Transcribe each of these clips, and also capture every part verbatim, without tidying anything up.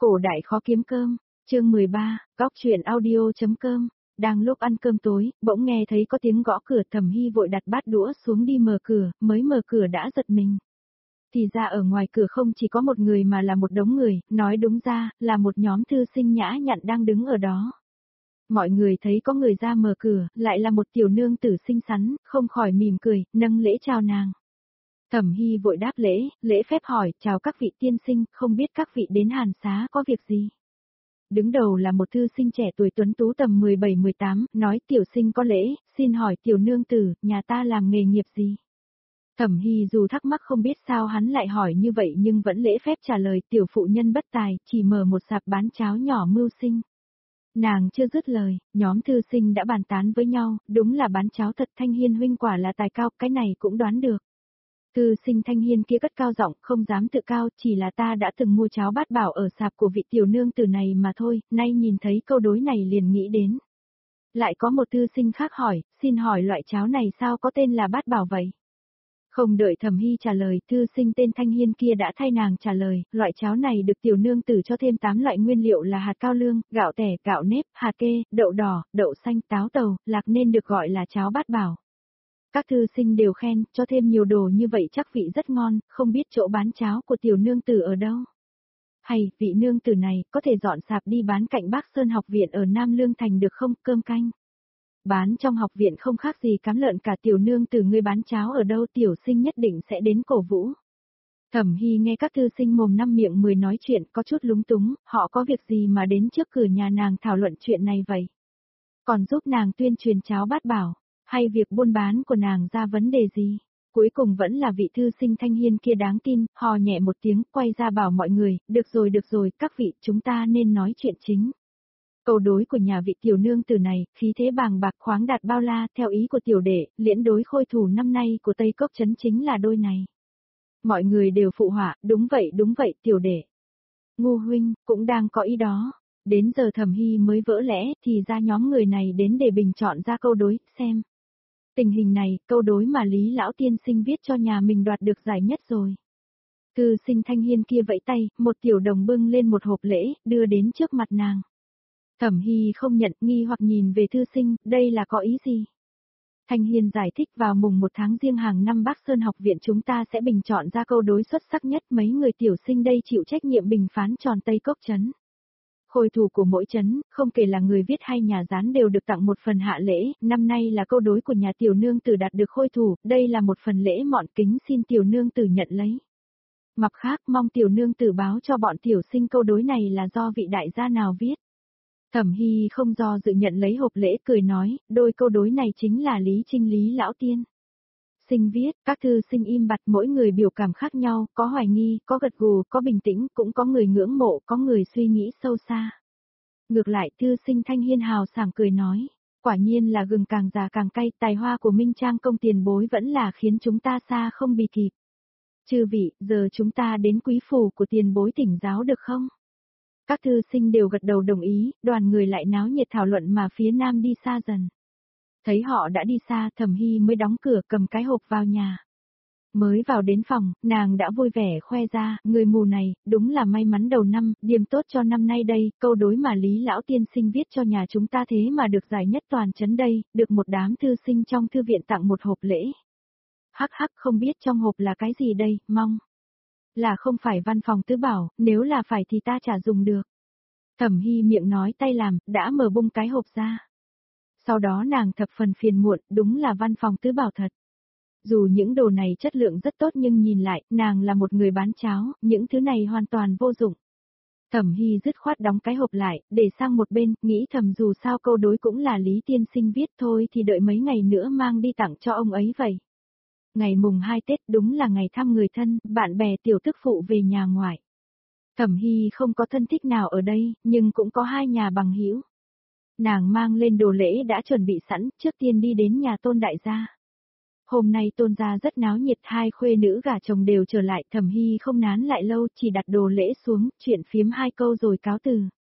Cổ đại khó kiếm cơm, chương mười ba, góc truyện audio.com. Đang lúc ăn cơm tối, bỗng nghe thấy có tiếng gõ cửa. Thẩm Hy vội đặt bát đũa xuống đi mở cửa, mới mở cửa đã giật mình. Thì ra ở ngoài cửa không chỉ có một người mà là một đống người, nói đúng ra, là một nhóm thư sinh nhã nhặn đang đứng ở đó. Mọi người thấy có người ra mở cửa, lại là một tiểu nương tử xinh xắn, không khỏi mỉm cười, nâng lễ chào nàng. Thẩm Hy vội đáp lễ, lễ phép hỏi, chào các vị tiên sinh, không biết các vị đến Hàn Xá có việc gì. Đứng đầu là một thư sinh trẻ tuổi tuấn tú tầm mười bảy mười tám, nói tiểu sinh có lễ, xin hỏi tiểu nương tử, nhà ta làm nghề nghiệp gì. Thẩm Hy dù thắc mắc không biết sao hắn lại hỏi như vậy nhưng vẫn lễ phép trả lời tiểu phụ nhân bất tài, chỉ mở một sạp bán cháo nhỏ mưu sinh. Nàng chưa dứt lời, nhóm thư sinh đã bàn tán với nhau, đúng là bán cháo thật. Thanh Hiên huynh quả là tài cao, cái này cũng đoán được. Thư sinh Thanh Hiên kia cất cao giọng, không dám tự cao, chỉ là ta đã từng mua cháo bát bảo ở sạp của vị tiểu nương tử này mà thôi, nay nhìn thấy câu đối này liền nghĩ đến. Lại có một thư sinh khác hỏi, xin hỏi loại cháo này sao có tên là bát bảo vậy? Không đợi Thẩm Hy trả lời, thư sinh tên Thanh Hiên kia đã thay nàng trả lời, loại cháo này được tiểu nương tử cho thêm tám loại nguyên liệu là hạt cao lương, gạo tẻ, gạo nếp, hạt kê, đậu đỏ, đậu xanh, táo tàu, lạc nên được gọi là cháo bát bảo. Các thư sinh đều khen, cho thêm nhiều đồ như vậy chắc vị rất ngon, không biết chỗ bán cháo của tiểu nương tử ở đâu. Hay, vị nương tử này, có thể dọn sạp đi bán cạnh Bắc Sơn học viện ở Nam Lương Thành được không, cơm canh. Bán trong học viện không khác gì cám lợn cả. Tiểu nương tử ngươi bán cháo ở đâu, tiểu sinh nhất định sẽ đến cổ vũ. Thẩm Hy nghe các thư sinh mồm năm miệng mười nói chuyện có chút lúng túng, họ có việc gì mà đến trước cửa nhà nàng thảo luận chuyện này vậy? Còn giúp nàng tuyên truyền cháo bát bảo, hay việc buôn bán của nàng ra vấn đề gì? Cuối cùng vẫn là vị thư sinh Thanh Hiên kia đáng tin, hò nhẹ một tiếng, quay ra bảo mọi người, được rồi được rồi, các vị, chúng ta nên nói chuyện chính. Câu đối của nhà vị tiểu nương tử này, khí thế bàng bạc khoáng đạt bao la, theo ý của tiểu đệ, liễn đối khôi thủ năm nay của Tây Cốc Trấn chính là đôi này. Mọi người đều phụ họa, đúng vậy đúng vậy tiểu đệ. Ngu huynh, cũng đang có ý đó. Đến giờ Thẩm Hy mới vỡ lẽ, thì ra nhóm người này đến để bình chọn ra câu đối, xem. Tình hình này, câu đối mà Lý Lão Tiên Sinh viết cho nhà mình đoạt được giải nhất rồi. Thư sinh Thanh Hiên kia vẫy tay, một tiểu đồng bưng lên một hộp lễ, đưa đến trước mặt nàng. Thẩm Hy không nhận, nghi hoặc nhìn về thư sinh, đây là có ý gì? Thanh Hiên giải thích, vào mùng một tháng riêng hàng năm Bắc Sơn học viện chúng ta sẽ bình chọn ra câu đối xuất sắc nhất, mấy người tiểu sinh đây chịu trách nhiệm bình phán tròn Tây Cốc Trấn. Khôi thủ của mỗi trấn, không kể là người viết hay nhà gián đều được tặng một phần hạ lễ, năm nay là câu đối của nhà tiểu nương tử đạt được khôi thủ, đây là một phần lễ mọn kính xin tiểu nương tử nhận lấy. Mặt khác mong tiểu nương tử báo cho bọn tiểu sinh câu đối này là do vị đại gia nào viết. Thẩm Hy không do dự nhận lấy hộp lễ cười nói, đôi câu đối này chính là Lý Trinh Lý Lão Tiên Sinh viết, các thư sinh im bặt mỗi người biểu cảm khác nhau, có hoài nghi, có gật gù, có bình tĩnh, cũng có người ngưỡng mộ, có người suy nghĩ sâu xa. Ngược lại thư sinh Thanh Hiên hào sảng cười nói, quả nhiên là gừng càng già càng cay, tài hoa của Minh Trang công tiền bối vẫn là khiến chúng ta xa không bì kịp. Chư vị, giờ chúng ta đến quý phủ của tiền bối thỉnh giáo được không? Các thư sinh đều gật đầu đồng ý, đoàn người lại náo nhiệt thảo luận mà phía nam đi xa dần. Thấy họ đã đi xa, Thẩm Hy mới đóng cửa cầm cái hộp vào nhà. Mới vào đến phòng, nàng đã vui vẻ khoe ra, người mù này, đúng là may mắn đầu năm, điểm tốt cho năm nay đây, câu đối mà Lý Lão Tiên Sinh viết cho nhà chúng ta thế mà được giải nhất toàn trấn đây, được một đám thư sinh trong thư viện tặng một hộp lễ. Hắc hắc không biết trong hộp là cái gì đây, mong. Là không phải văn phòng tứ bảo, nếu là phải thì ta chả dùng được. Thẩm Hy miệng nói tay làm, đã mở bung cái hộp ra. Sau đó nàng thập phần phiền muộn, đúng là văn phòng tứ bảo thật. Dù những đồ này chất lượng rất tốt nhưng nhìn lại, nàng là một người bán cháo, những thứ này hoàn toàn vô dụng. Thẩm Hy dứt khoát đóng cái hộp lại, để sang một bên, nghĩ thầm dù sao câu đối cũng là Lý Tiên Sinh viết thôi thì đợi mấy ngày nữa mang đi tặng cho ông ấy vậy. Ngày mùng hai Tết đúng là ngày thăm người thân, bạn bè tiểu tức phụ về nhà ngoại. Thẩm Hy không có thân thích nào ở đây, nhưng cũng có hai nhà bằng hữu. Nàng mang lên đồ lễ đã chuẩn bị sẵn, trước tiên đi đến nhà Tôn đại gia. Hôm nay Tôn gia rất náo nhiệt, hai khuê nữ gả chồng đều trở lại, Thẩm Hy không nán lại lâu, chỉ đặt đồ lễ xuống, chuyện phiếm hai câu rồi cáo từ.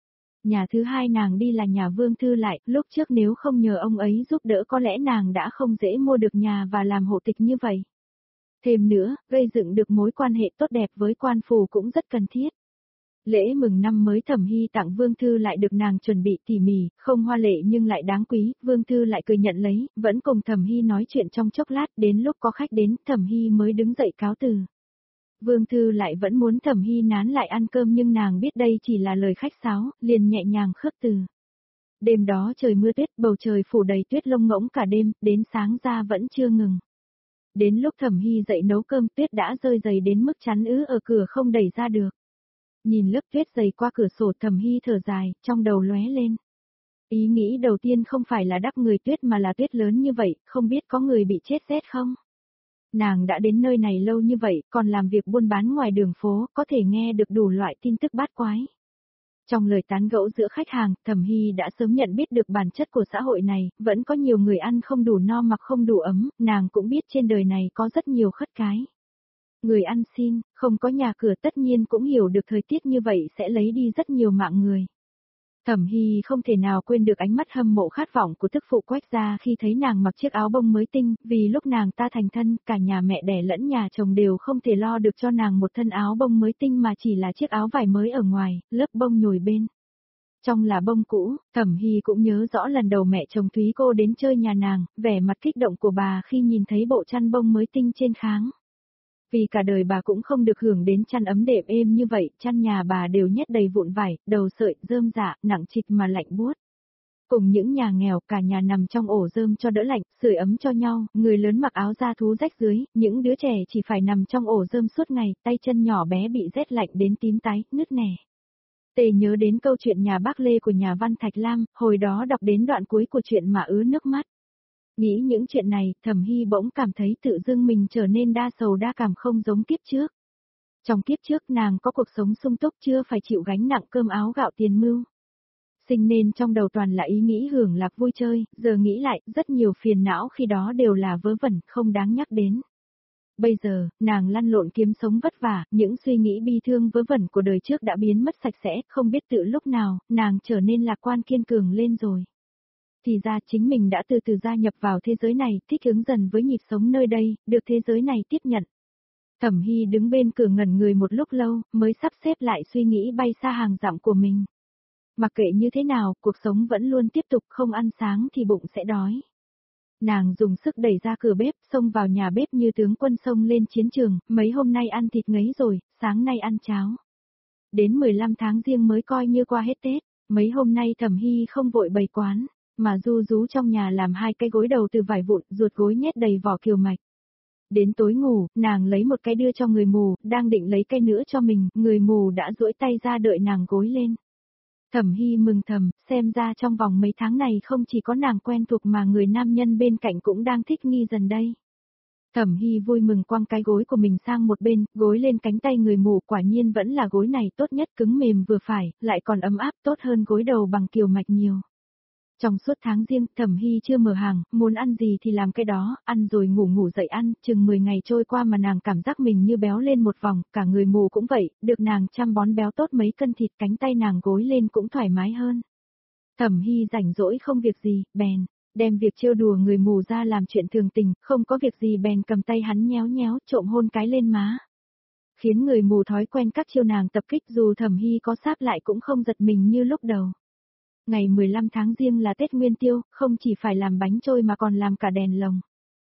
Nhà thứ hai nàng đi là nhà Vương Thư Lại, lúc trước nếu không nhờ ông ấy giúp đỡ có lẽ nàng đã không dễ mua được nhà và làm hộ tịch như vậy. Thêm nữa, gây dựng được mối quan hệ tốt đẹp với quan phủ cũng rất cần thiết. Lễ mừng năm mới Thẩm Hy tặng Vương Thư lại được nàng chuẩn bị tỉ mỉ, không hoa lệ nhưng lại đáng quý, Vương Thư lại cười nhận lấy, vẫn cùng Thẩm Hy nói chuyện trong chốc lát, đến lúc có khách đến, Thẩm Hy mới đứng dậy cáo từ. Vương Thư lại vẫn muốn Thẩm Hy nán lại ăn cơm nhưng nàng biết đây chỉ là lời khách sáo, liền nhẹ nhàng khước từ. Đêm đó trời mưa tuyết, bầu trời phủ đầy tuyết lông ngỗng cả đêm, đến sáng ra vẫn chưa ngừng. Đến lúc Thẩm Hy dậy nấu cơm tuyết đã rơi dày đến mức chắn ứ ở cửa không đẩy ra được. Nhìn lớp tuyết dày qua cửa sổ Thẩm Hy thở dài, trong đầu lóe lên. Ý nghĩ đầu tiên không phải là đắp người tuyết mà là tuyết lớn như vậy, không biết có người bị chết rét không? Nàng đã đến nơi này lâu như vậy, còn làm việc buôn bán ngoài đường phố, có thể nghe được đủ loại tin tức bát quái. Trong lời tán gẫu giữa khách hàng, Thẩm Hy đã sớm nhận biết được bản chất của xã hội này, vẫn có nhiều người ăn không đủ no mặc không đủ ấm, nàng cũng biết trên đời này có rất nhiều khất cái. Người ăn xin, không có nhà cửa tất nhiên cũng hiểu được thời tiết như vậy sẽ lấy đi rất nhiều mạng người. Thẩm Hy không thể nào quên được ánh mắt hâm mộ khát vọng của tức phụ Quách gia khi thấy nàng mặc chiếc áo bông mới tinh, vì lúc nàng ta thành thân, cả nhà mẹ đẻ lẫn nhà chồng đều không thể lo được cho nàng một thân áo bông mới tinh mà chỉ là chiếc áo vải mới ở ngoài, lớp bông nhồi bên. Trong là bông cũ, Thẩm Hy cũng nhớ rõ lần đầu mẹ chồng Thúy cô đến chơi nhà nàng, vẻ mặt kích động của bà khi nhìn thấy bộ chăn bông mới tinh trên kháng. Vì cả đời bà cũng không được hưởng đến chăn ấm đệm êm như vậy, chăn nhà bà đều nhét đầy vụn vải, đầu sợi, rơm rạ, nặng trịch mà lạnh buốt. Cùng những nhà nghèo, cả nhà nằm trong ổ rơm cho đỡ lạnh, sưởi ấm cho nhau, người lớn mặc áo da thú rách dưới, những đứa trẻ chỉ phải nằm trong ổ rơm suốt ngày, tay chân nhỏ bé bị rét lạnh đến tím tái, nứt nẻ. Tề nhớ đến câu chuyện nhà bác Lê của nhà văn Thạch Lam, hồi đó đọc đến đoạn cuối của chuyện mà ứa nước mắt. Nghĩ những chuyện này, Thẩm Hy bỗng cảm thấy tự dưng mình trở nên đa sầu đa cảm không giống kiếp trước. Trong kiếp trước nàng có cuộc sống sung túc chưa phải chịu gánh nặng cơm áo gạo tiền mưu. Sinh nên trong đầu toàn là ý nghĩ hưởng lạc vui chơi, giờ nghĩ lại, rất nhiều phiền não khi đó đều là vớ vẩn, không đáng nhắc đến. Bây giờ, nàng lăn lộn kiếm sống vất vả, những suy nghĩ bi thương vớ vẩn của đời trước đã biến mất sạch sẽ, không biết tự lúc nào, nàng trở nên lạc quan kiên cường lên rồi. Thì ra chính mình đã từ từ gia nhập vào thế giới này, thích ứng dần với nhịp sống nơi đây, được thế giới này tiếp nhận. Thẩm Hy đứng bên cửa ngẩn người một lúc lâu, mới sắp xếp lại suy nghĩ bay xa hàng dặm của mình. Mặc kệ như thế nào, cuộc sống vẫn luôn tiếp tục, không ăn sáng thì bụng sẽ đói. Nàng dùng sức đẩy ra cửa bếp, xông vào nhà bếp như tướng quân xông lên chiến trường, mấy hôm nay ăn thịt ngấy rồi, sáng nay ăn cháo. Đến mười lăm tháng Giêng mới coi như qua hết Tết, mấy hôm nay Thẩm Hy không vội bày quán, mà ru rú trong nhà làm hai cái gối đầu từ vải vụn, ruột gối nhét đầy vỏ kiều mạch. Đến tối ngủ, nàng lấy một cái đưa cho người mù, đang định lấy cái nữa cho mình, người mù đã duỗi tay ra đợi nàng gối lên. Thẩm Hy mừng thầm, xem ra trong vòng mấy tháng này không chỉ có nàng quen thuộc mà người nam nhân bên cạnh cũng đang thích nghi dần đây. Thẩm Hy vui mừng quăng cái gối của mình sang một bên, gối lên cánh tay người mù, quả nhiên vẫn là gối này tốt nhất, cứng mềm vừa phải, lại còn ấm áp, tốt hơn gối đầu bằng kiều mạch nhiều. Trong suốt tháng Giêng, Thẩm Hy chưa mở hàng, muốn ăn gì thì làm cái đó, ăn rồi ngủ ngủ dậy ăn, chừng mười ngày trôi qua mà nàng cảm giác mình như béo lên một vòng, cả người mù cũng vậy, được nàng chăm bón béo tốt mấy cân thịt, cánh tay nàng gối lên cũng thoải mái hơn. Thẩm Hy rảnh rỗi không việc gì, bèn đem việc trêu đùa người mù ra làm chuyện thường tình, không có việc gì bèn cầm tay hắn nhéo nhéo, trộm hôn cái lên má. Khiến người mù thói quen các chiêu nàng tập kích, dù Thẩm Hy có sáp lại cũng không giật mình như lúc đầu. Ngày mười lăm tháng Giêng là Tết Nguyên Tiêu, không chỉ phải làm bánh trôi mà còn làm cả đèn lồng.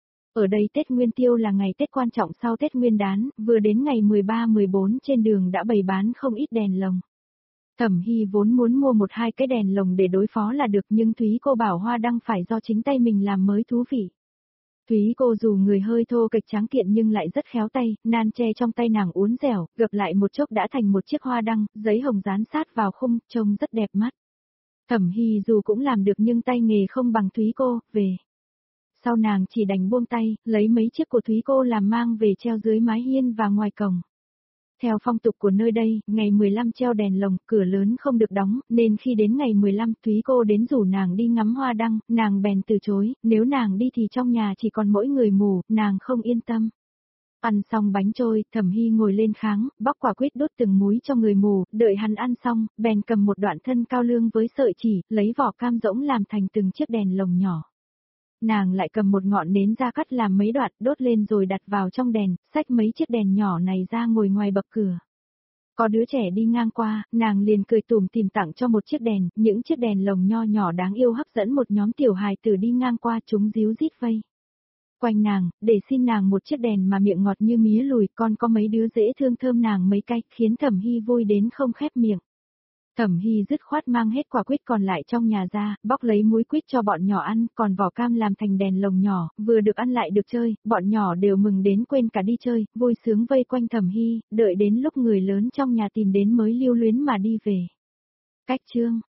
Ở đây Tết Nguyên Tiêu là ngày Tết quan trọng sau Tết Nguyên Đán, vừa đến ngày mười ba mười bốn trên đường đã bày bán không ít đèn lồng. Thẩm Hy vốn muốn mua một hai cái đèn lồng để đối phó là được nhưng Thúy cô bảo hoa đăng phải do chính tay mình làm mới thú vị. Thúy cô dù người hơi thô kệch tráng kiện nhưng lại rất khéo tay, nan tre trong tay nàng uốn dẻo, gập lại một chốc đã thành một chiếc hoa đăng, giấy hồng dán sát vào khung, trông rất đẹp mắt. Thẩm Hy dù cũng làm được nhưng tay nghề không bằng Thúy cô, về. Sau nàng chỉ đành buông tay, lấy mấy chiếc của Thúy cô làm mang về treo dưới mái hiên và ngoài cổng. Theo phong tục của nơi đây, ngày mười lăm treo đèn lồng, cửa lớn không được đóng, nên khi đến ngày mười lăm Thúy cô đến rủ nàng đi ngắm hoa đăng, nàng bèn từ chối, nếu nàng đi thì trong nhà chỉ còn mỗi người mù, nàng không yên tâm. Ăn xong bánh trôi, Thẩm Hy ngồi lên kháng, bóc quả quýt đốt từng múi cho người mù, đợi hắn ăn xong, bèn cầm một đoạn thân cao lương với sợi chỉ, lấy vỏ cam rỗng làm thành từng chiếc đèn lồng nhỏ. Nàng lại cầm một ngọn nến ra cắt làm mấy đoạn, đốt lên rồi đặt vào trong đèn, xách mấy chiếc đèn nhỏ này ra ngồi ngoài bậc cửa. Có đứa trẻ đi ngang qua, nàng liền cười tủm tỉm tặng cho một chiếc đèn, những chiếc đèn lồng nho nhỏ đáng yêu hấp dẫn một nhóm tiểu hài tử đi ngang qua, chúng ríu rít vây quanh nàng, để xin nàng một chiếc đèn mà miệng ngọt như mía lùi, còn có mấy đứa dễ thương thơm nàng mấy cái, khiến Thẩm Hy vui đến không khép miệng. Thẩm Hy dứt khoát mang hết quả quýt còn lại trong nhà ra, bóc lấy múi quýt cho bọn nhỏ ăn, còn vỏ cam làm thành đèn lồng nhỏ, vừa được ăn lại được chơi, bọn nhỏ đều mừng đến quên cả đi chơi, vui sướng vây quanh Thẩm Hy, đợi đến lúc người lớn trong nhà tìm đến mới lưu luyến mà đi về. Cách chương